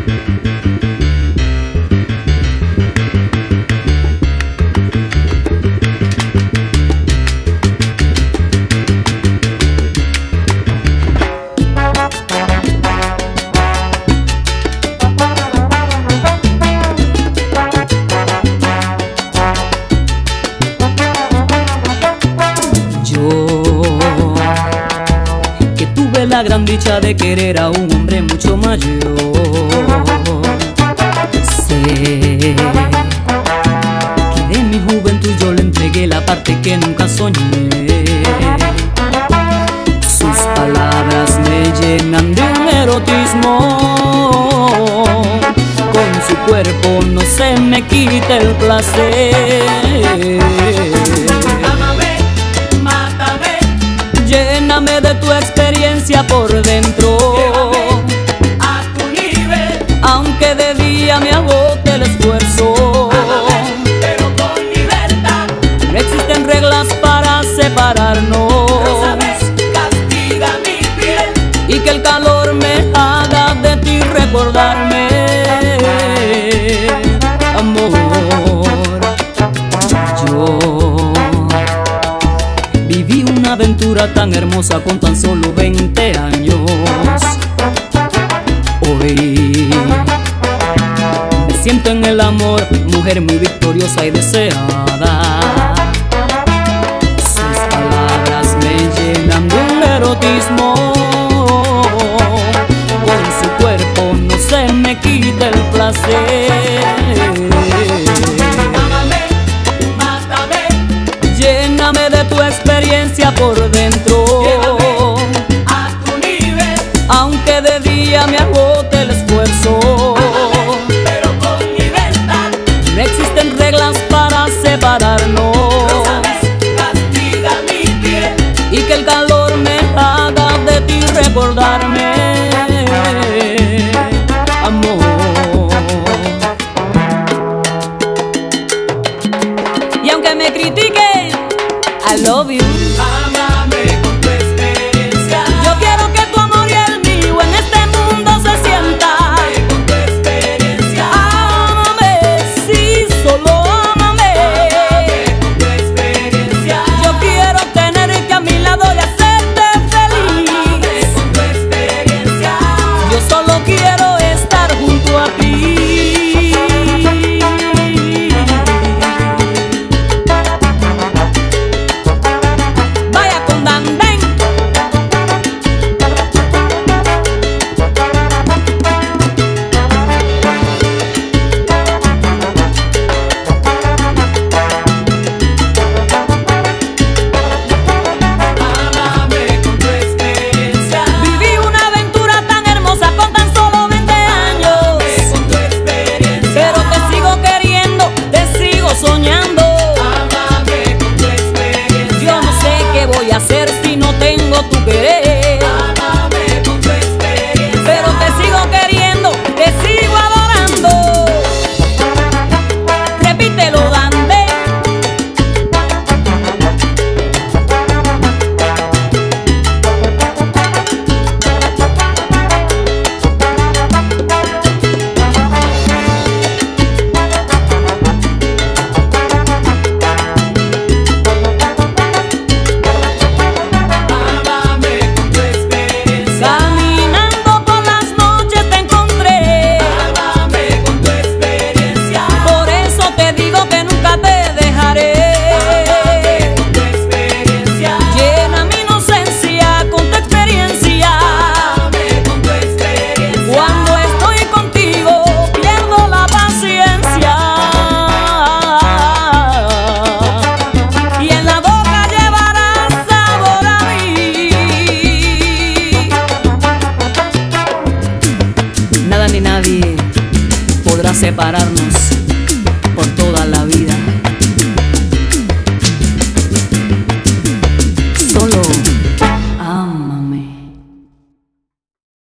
La gran dicha de querer a un hombre mucho mayor. Sé que de mi juventud yo le entregué la parte que nunca soñé. Sus palabras me llenan de un erotismo. Con su cuerpo no se me quita el placer. Lléname de tu experiencia por dentro. Llévame a tu nivel. Aunque de día me agote el esfuerzo. Ámame, pero con libertad. No existen reglas para separarnos. Lo sabes, castiga mi piel. Y que el calor me haga de ti recordarme. Amor, yo viví una aventura tan hermosa con tan solo 20 años. Hoy me siento en el amor, mujer muy victoriosa y deseada. Sus palabras me llenan de un erotismo. Con su cuerpo no se me quita el placer. Lléname de tu experiencia por dentro. Llévame a tu nivel. Aunque de día me agote el esfuerzo. Ámame, pero con libertad. No existen reglas para separarnos. Lo sabes, castiga mi piel. Y que el calor me haga de ti recordarme. Amor. Y aunque me critiquen, I love you. Ámame con tu experiencia. Yo quiero que tu amor y el mío en este mundo se sienta. Ámame con tu experiencia. Ámame, sí, solo ámame. Ámame con tu experiencia. Yo quiero tenerte a mi lado y hacerte feliz. Ámame con tu experiencia. Yo solo quiero estar junto a ti. Hacer si no tengo tu querer. Ámame con tu experiencia. Pero te sigo queriendo, te sigo adorando. Repítelo, Dande. Nada ni nadie podrá separarnos